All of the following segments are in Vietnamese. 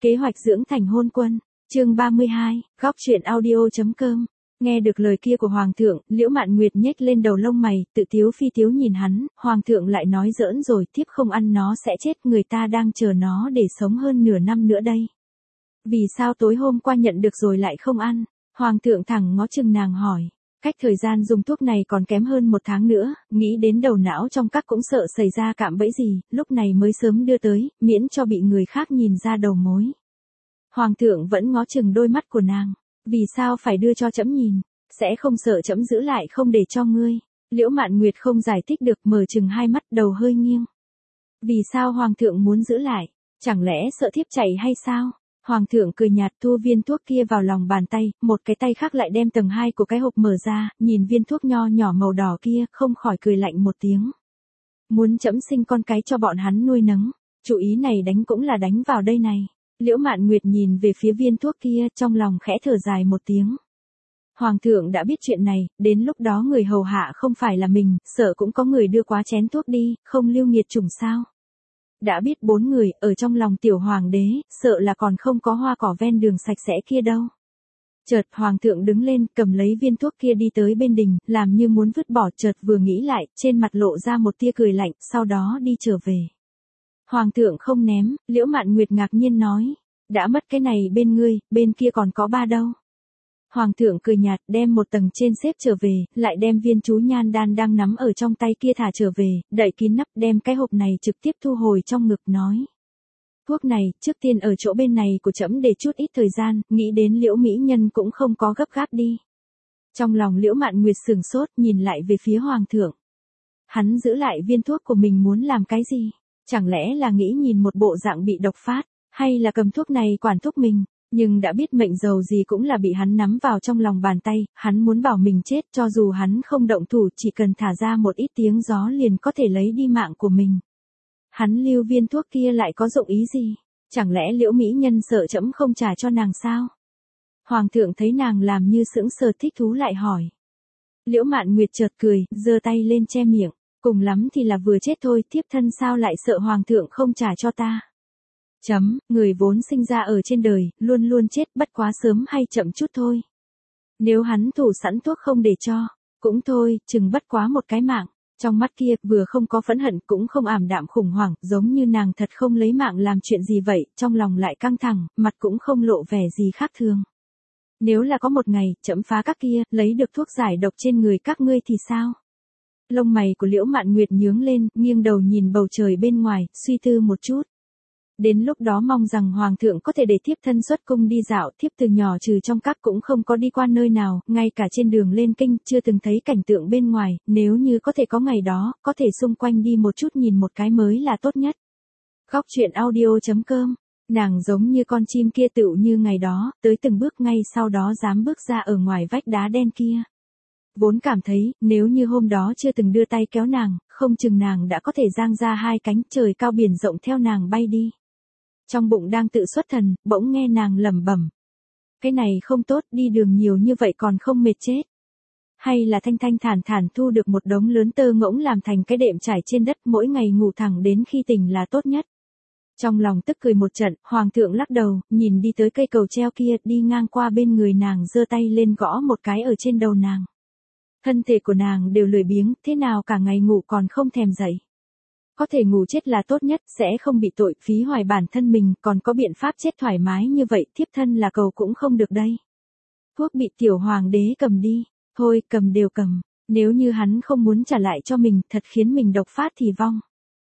Kế hoạch dưỡng thành hôn quân, chương 32, góc truyện audio.com. Nghe được lời kia của Hoàng thượng, Liễu Mạn Nguyệt nhếch lên đầu lông mày, tự tiếu phi tiếu nhìn hắn, Hoàng thượng lại nói giỡn rồi, thiếp không ăn nó sẽ chết, người ta đang chờ nó để sống hơn nửa năm nữa đây. Vì sao tối hôm qua nhận được rồi lại không ăn? Hoàng thượng thẳng ngó chừng nàng hỏi. Cách thời gian dùng thuốc này còn kém hơn 1 tháng nữa, nghĩ đến đầu não trong các cũng sợ xảy ra cạm bẫy gì, lúc này mới sớm đưa tới, miễn cho bị người khác nhìn ra đầu mối. Hoàng thượng vẫn ngó chừng đôi mắt của nàng. Vì sao phải đưa cho trẫm nhìn? Sẽ không sợ trẫm giữ lại không để cho ngươi? Liễu Mạn Nguyệt không giải thích được, mở chừng hai mắt, đầu hơi nghiêng. Vì sao Hoàng thượng muốn giữ lại? Chẳng lẽ sợ thiếp chạy hay sao? Hoàng thượng cười nhạt thu viên thuốc kia vào lòng bàn tay, một cái tay khác lại đem tầng 2 của cái hộp mở ra, nhìn viên thuốc nho nhỏ màu đỏ kia, không khỏi cười lạnh một tiếng. Muốn trẫm sinh con cái cho bọn hắn nuôi nấng, chủ ý này đánh cũng là đánh vào đây này. Liễu Mạn Nguyệt nhìn về phía viên thuốc kia, trong lòng khẽ thở dài một tiếng. Hoàng thượng đã biết chuyện này, đến lúc đó người hầu hạ không phải là mình, sợ cũng có người đưa quá chén thuốc đi, không lưu nghiệt chủng sao. Đã biết 4 người, ở trong lòng tiểu hoàng đế, sợ là còn không có hoa cỏ ven đường sạch sẽ kia đâu. Chợt Hoàng thượng đứng lên, cầm lấy viên thuốc kia đi tới bên đình, làm như muốn vứt bỏ, chợt vừa nghĩ lại, trên mặt lộ ra một tia cười lạnh, sau đó đi trở về. Hoàng thượng không ném, Liễu Mạn Nguyệt ngạc nhiên nói, đã mất cái này bên ngươi, bên kia còn có 3 đâu. Hoàng thượng cười nhạt, đem một tầng trên xếp trở về, lại đem viên chú nhan đan đang nắm ở trong tay kia thả trở về, đậy kín nắp, đem cái hộp này trực tiếp thu hồi trong ngực nói. Thuốc này, trước tiên ở chỗ bên này của trẫm để chút ít thời gian, nghĩ đến Liễu mỹ nhân cũng không có gấp gáp đi. Trong lòng Liễu Mạn Nguyệt sửng sốt, nhìn lại về phía Hoàng thượng. Hắn giữ lại viên thuốc của mình muốn làm cái gì? Chẳng lẽ là nghĩ nhìn một bộ dạng bị độc phát, hay là cầm thuốc này quản thúc mình? Nhưng đã biết mệnh dầu gì cũng là bị hắn nắm vào trong lòng bàn tay, hắn muốn bảo mình chết, cho dù hắn không động thủ, chỉ cần thả ra một ít tiếng gió liền có thể lấy đi mạng của mình. Hắn lưu viên thuốc kia lại có dụng ý gì? Chẳng lẽ Liễu mỹ nhân sợ trẫm không trả cho nàng sao? Hoàng thượng thấy nàng làm như sững sờ thích thú lại hỏi. Liễu Mạn Nguyệt chợt cười, giơ tay lên che miệng, cùng lắm thì là vừa chết thôi, thiếp thân sao lại sợ Hoàng thượng không trả cho ta? Người vốn sinh ra ở trên đời, luôn luôn chết, bất quá sớm hay chậm chút thôi. Nếu hắn thủ sẵn thuốc không để cho, cũng thôi, chừng bất quá một cái mạng. Trong mắt kia, vừa không có phẫn hận, cũng không ảm đạm khủng hoảng, giống như nàng thật không lấy mạng làm chuyện gì vậy, trong lòng lại căng thẳng, mặt cũng không lộ vẻ gì khác thường. Nếu là có một ngày, trẫm phá các kia, lấy được thuốc giải độc trên người các ngươi thì sao? Lông mày của Liễu Mạn Nguyệt nhướng lên, nghiêng đầu nhìn bầu trời bên ngoài, suy tư một chút. Đến lúc đó mong rằng Hoàng thượng có thể để thiếp thân xuất cung đi dạo, thiếp từ nhỏ trừ trong các cũng không có đi qua nơi nào, ngay cả trên đường lên kinh, chưa từng thấy cảnh tượng bên ngoài, nếu như có thể có ngày đó, có thể xung quanh đi một chút nhìn một cái mới là tốt nhất. Góc truyện audio.com, nàng giống như con chim kia tựu như ngày đó, tới từng bước ngay sau đó dám bước ra ở ngoài vách đá đen kia. Vốn cảm thấy, nếu như hôm đó chưa từng đưa tay kéo nàng, không chừng nàng đã có thể giang ra 2 cánh, trời cao biển rộng theo nàng bay đi. Trong bụng đang tự xuất thần, bỗng nghe nàng lẩm bẩm. Cái này không tốt, đi đường nhiều như vậy còn không mệt chết. Hay là thanh thanh thản thản thu được một đống lớn tơ ngỗng làm thành cái đệm trải trên đất, mỗi ngày ngủ thẳng đến khi tỉnh là tốt nhất. Trong lòng tức cười một trận, Hoàng thượng lắc đầu, nhìn đi tới cây cầu treo kia, đi ngang qua bên người nàng, giơ tay lên gõ một cái ở trên đầu nàng. Thân thể của nàng đều lười biếng, thế nào cả ngày ngủ còn không thèm dậy. Có thể ngủ chết là tốt nhất, sẽ không bị tội, phí hoài bản thân mình, còn có biện pháp chết thoải mái như vậy, thiếp thân là cầu cũng không được đây. Thuốc bị tiểu hoàng đế cầm đi, thôi cầm đều cầm, nếu như hắn không muốn trả lại cho mình, thật khiến mình độc phát thì vong.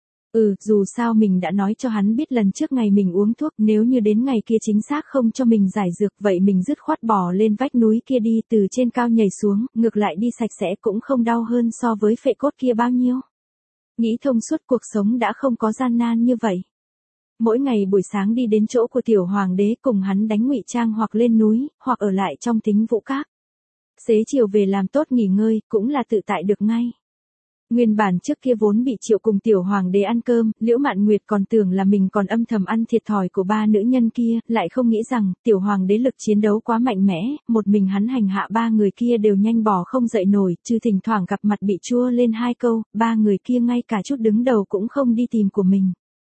Dù sao mình đã nói cho hắn biết lần trước ngày mình uống thuốc, nếu như đến ngày kia chính xác không cho mình giải dược, vậy mình dứt khoát bò lên vách núi kia đi, từ trên cao nhảy xuống, ngược lại đi sạch sẽ cũng không đau hơn so với phệ cốt kia bao nhiêu. Nghĩ thông suốt cuộc sống đã không có gian nan như vậy. Mỗi ngày buổi sáng đi đến chỗ của tiểu hoàng đế cùng hắn đánh ngụy trang hoặc lên núi, hoặc ở lại trong Thính Vũ Các. Xế chiều về làm tốt nghỉ ngơi, cũng là tự tại được ngay. Nguyên bản trước kia vốn bị triệu cùng tiểu hoàng đế ăn cơm, Liễu Mạn Nguyệt còn tưởng là mình còn âm thầm ăn thiệt thòi của 3 nữ nhân kia, lại không nghĩ rằng, tiểu hoàng đế lực chiến đấu quá mạnh mẽ, một mình hắn hành hạ 3 người kia đều nhanh bỏ không dậy nổi, trừ thỉnh thoảng gặp mặt bị chua lên 2 câu, 3 người kia ngay cả chút đứng đầu cũng không đi tìm của mình.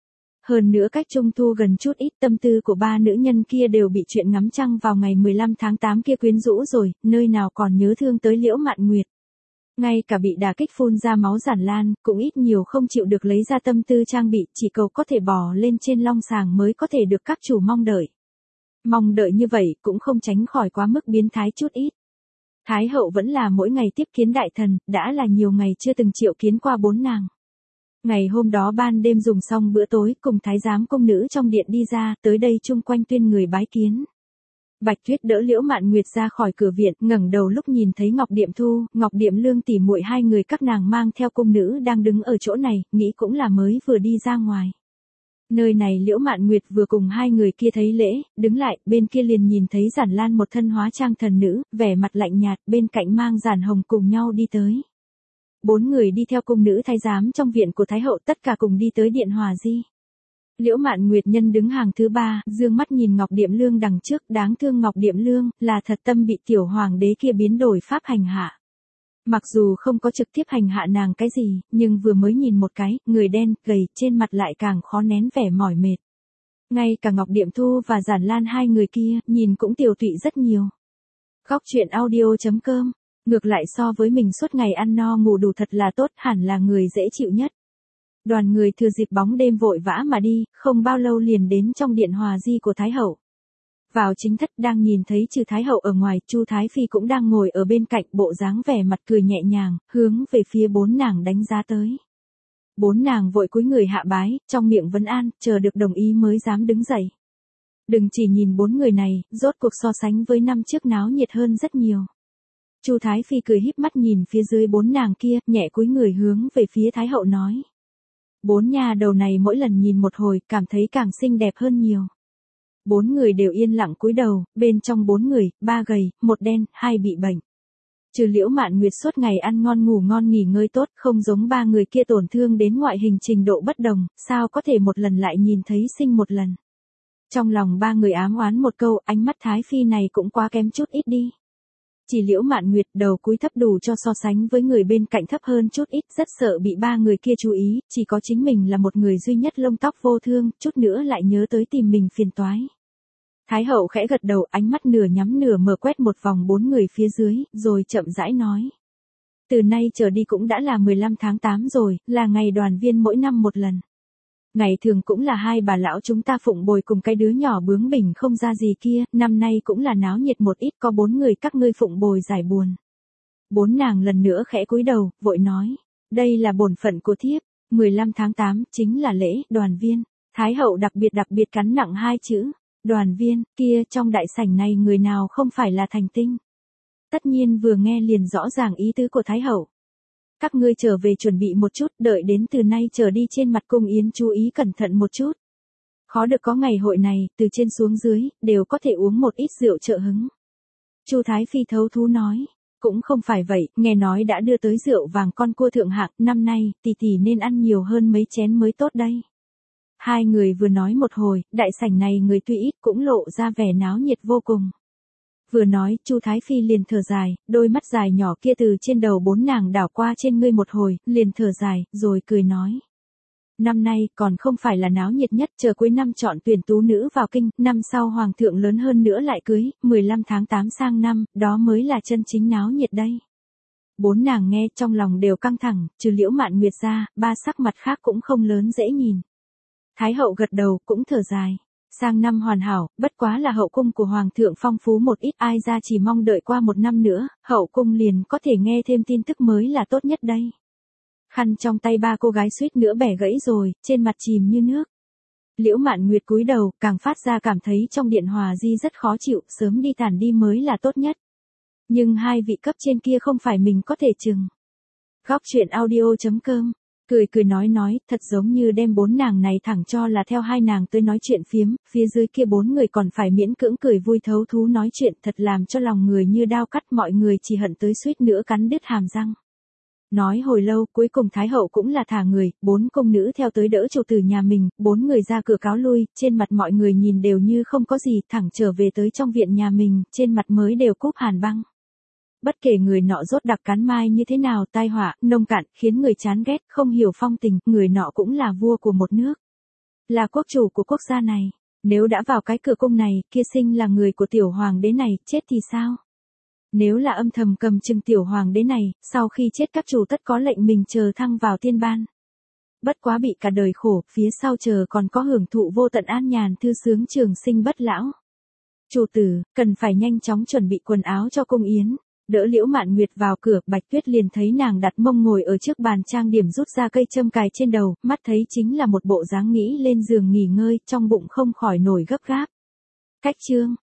Hơn nữa cách Trung Thu gần chút ít, tâm tư của ba nữ nhân kia đều bị chuyện ngắm trăng vào ngày 15 tháng 8 kia quyến rũ rồi, nơi nào còn nhớ thương tới Liễu Mạn Nguyệt. Ngay cả bị đả kích phun ra máu Giản Lan, cũng ít nhiều không chịu được lấy ra tâm tư trang bị, chỉ cầu có thể bò lên trên long sàng mới có thể được các chủ mong đợi. Mong đợi như vậy cũng không tránh khỏi quá mức biến thái chút ít. Thái hậu vẫn là mỗi ngày tiếp kiến đại thần, đã là nhiều ngày chưa từng triệu kiến qua bốn nàng. Ngày hôm đó ban đêm dùng xong bữa tối, cùng thái giám cung nữ trong điện đi ra, tới đây chung quanh tuyên người bái kiến. Bạch Tuyết đỡ Liễu Mạn Nguyệt ra khỏi cửa viện, ngẩng đầu lúc nhìn thấy Ngọc Điệm Thu, Ngọc Điệm Lương tỉ muội hai người các nàng mang theo cung nữ đang đứng ở chỗ này, nghĩ cũng là mới vừa đi ra ngoài. Nơi này Liễu Mạn Nguyệt vừa cùng hai người kia thấy lễ, đứng lại, bên kia liền nhìn thấy Giản Lan một thân hóa trang thần nữ, vẻ mặt lạnh nhạt, bên cạnh mang Giản Hồng cùng nhau đi tới. Bốn người đi theo cung nữ thái giám trong viện của Thái hậu, tất cả cùng đi tới điện Hòa Di. Liễu Mạn Nguyệt nhân đứng hàng thứ ba, dương mắt nhìn Ngọc Điệm Lương đằng trước, đáng thương Ngọc Điệm Lương, là thật tâm bị tiểu hoàng đế kia biến đổi pháp hành hạ. Mặc dù không có trực tiếp hành hạ nàng cái gì, nhưng vừa mới nhìn một cái, người đen, gầy, trên mặt lại càng khó nén vẻ mỏi mệt. Ngay cả Ngọc Điệm Thu và Giản Lan hai người kia, nhìn cũng tiều tụy rất nhiều. Góc truyện audio.com. Ngược lại so với mình suốt ngày ăn no ngủ đủ thật là tốt, hẳn là người dễ chịu nhất. Đoàn người thừa dịp bóng đêm vội vã mà đi, không bao lâu liền đến trong điện Hòa Di của Thái hậu. Vào chính thất đang nhìn thấy trừ Thái hậu ở ngoài, Chu Thái Phi cũng đang ngồi ở bên cạnh, bộ dáng vẻ mặt cười nhẹ nhàng, hướng về phía bốn nàng đánh giá tới. Bốn nàng vội cúi người hạ bái, trong miệng vấn an, chờ được đồng ý mới dám đứng dậy. Đừng chỉ nhìn bốn người này, rốt cuộc so sánh với năm trước náo nhiệt hơn rất nhiều. Chu Thái Phi cười híp mắt nhìn phía dưới bốn nàng kia, nhẹ cúi người hướng về phía Thái hậu nói. Bốn nha đầu này mỗi lần nhìn một hồi, cảm thấy càng xinh đẹp hơn nhiều. Bốn người đều yên lặng cúi đầu, bên trong bốn người, ba gầy, một đen, hai bị bệnh. Trừ Liễu Mạn Nguyệt suốt ngày ăn ngon ngủ ngon nghỉ ngơi tốt, không giống ba người kia tổn thương đến ngoại hình trình độ bất đồng, sao có thể một lần lại nhìn thấy sinh một lần. Trong lòng ba người ám oán một câu, ánh mắt Thái Phi này cũng quá kém chút ít đi. Chỉ Liễu Mạn Nguyệt đầu cúi thấp đủ cho so sánh với người bên cạnh thấp hơn chút ít, rất sợ bị ba người kia chú ý, chỉ có chính mình là một người duy nhất lông tóc vô thương, chút nữa lại nhớ tới tìm mình phiền toái. Thái hậu khẽ gật đầu, ánh mắt nửa nhắm nửa mở quét một vòng bốn người phía dưới, rồi chậm rãi nói. Từ nay trở đi cũng đã là 15 tháng 8 rồi, là ngày đoàn viên mỗi năm một lần. Ngày thường cũng là hai bà lão chúng ta phụng bồi cùng cái đứa nhỏ bướng bỉnh không ra gì kia, năm nay cũng là náo nhiệt một ít, có bốn người các ngươi phụng bồi giải buồn. Bốn nàng lần nữa khẽ cúi đầu, vội nói, đây là bổn phận của thiếp, 15 tháng 8 chính là lễ đoàn viên. Thái hậu đặc biệt cắn nặng hai chữ, đoàn viên, kia trong đại sảnh này người nào không phải là thành tinh. Tất nhiên vừa nghe liền rõ ràng ý tứ của Thái hậu. Các ngươi trở về chuẩn bị một chút, đợi đến từ nay trở đi trên mặt cung yến chú ý cẩn thận một chút. Khó được có ngày hội này, từ trên xuống dưới, đều có thể uống một ít rượu trợ hứng. Chu Thái Phi thấu thú nói, cũng không phải vậy, nghe nói đã đưa tới rượu vàng con cua thượng hạng, năm nay, tỷ tỷ nên ăn nhiều hơn mấy chén mới tốt đây. Hai người vừa nói một hồi, đại sảnh này người tuy ít cũng lộ ra vẻ náo nhiệt vô cùng. Vừa nói, Chu Thái Phi liền thở dài, đôi mắt dài nhỏ kia từ trên đầu bốn nàng đảo qua trên ngươi một hồi, liền thở dài, rồi cười nói. Năm nay, còn không phải là náo nhiệt nhất, chờ cuối năm chọn tuyển tú nữ vào kinh, năm sau hoàng thượng lớn hơn nữa lại cưới, 15 tháng 8 sang năm, đó mới là chân chính náo nhiệt đây. Bốn nàng nghe trong lòng đều căng thẳng, trừ Liễu Mạn Nguyệt ra, ba sắc mặt khác cũng không lớn dễ nhìn. Thái hậu gật đầu, cũng thở dài. Sang năm hoàn hảo, bất quá là hậu cung của hoàng thượng phong phú một ít, ai ra chỉ mong đợi qua một năm nữa, hậu cung liền có thể nghe thêm tin tức mới là tốt nhất đây. Khăn trong tay ba cô gái suýt nữa bẻ gãy rồi, trên mặt chìm như nước. Liễu Mạn Nguyệt cúi đầu, càng phát ra cảm thấy trong điện Hòa Di rất khó chịu, sớm đi tản đi mới là tốt nhất. Nhưng hai vị cấp trên kia không phải mình có thể chừng. Góc truyện audio.com. Cười nói, thật giống như đem bốn nàng này thẳng cho là theo hai nàng tới nói chuyện phiếm, phía dưới kia bốn người còn phải miễn cưỡng cười vui thấu thú nói chuyện, thật làm cho lòng người như đao cắt, mọi người chỉ hận tới suýt nữa cắn đứt hàm răng. Nói hồi lâu, cuối cùng Thái hậu cũng là thả người, bốn cung nữ theo tới đỡ chủ tử nhà mình, bốn người ra cửa cáo lui, trên mặt mọi người nhìn đều như không có gì, thẳng trở về tới trong viện nhà mình, trên mặt mới đều cúp hàn băng. Bất kể người nọ rốt đặc cắn mai như thế nào, tai họa, nông cạn, khiến người chán ghét, không hiểu phong tình, người nọ cũng là vua của một nước. là quốc chủ của quốc gia này. Nếu đã vào cái cửa cung này, kia sinh là người của tiểu hoàng đế này, chết thì sao? Nếu là âm thầm cầm chừng tiểu hoàng đế này, sau khi chết các chủ tất có lệnh mình chờ thăng vào tiên ban. Bất quá bị cả đời khổ, phía sau chờ còn có hưởng thụ vô tận an nhàn thư sướng trường sinh bất lão. Chủ tử, cần phải nhanh chóng chuẩn bị quần áo cho cung yến. Đỡ Liễu Mạn Nguyệt vào cửa, Bạch Tuyết liền thấy nàng đặt mông ngồi ở trước bàn trang điểm rút ra cây châm cài trên đầu, mắt thấy chính là một bộ dáng nghĩ lên giường nghỉ ngơi, trong bụng không khỏi nổi gấp gáp. Cách chương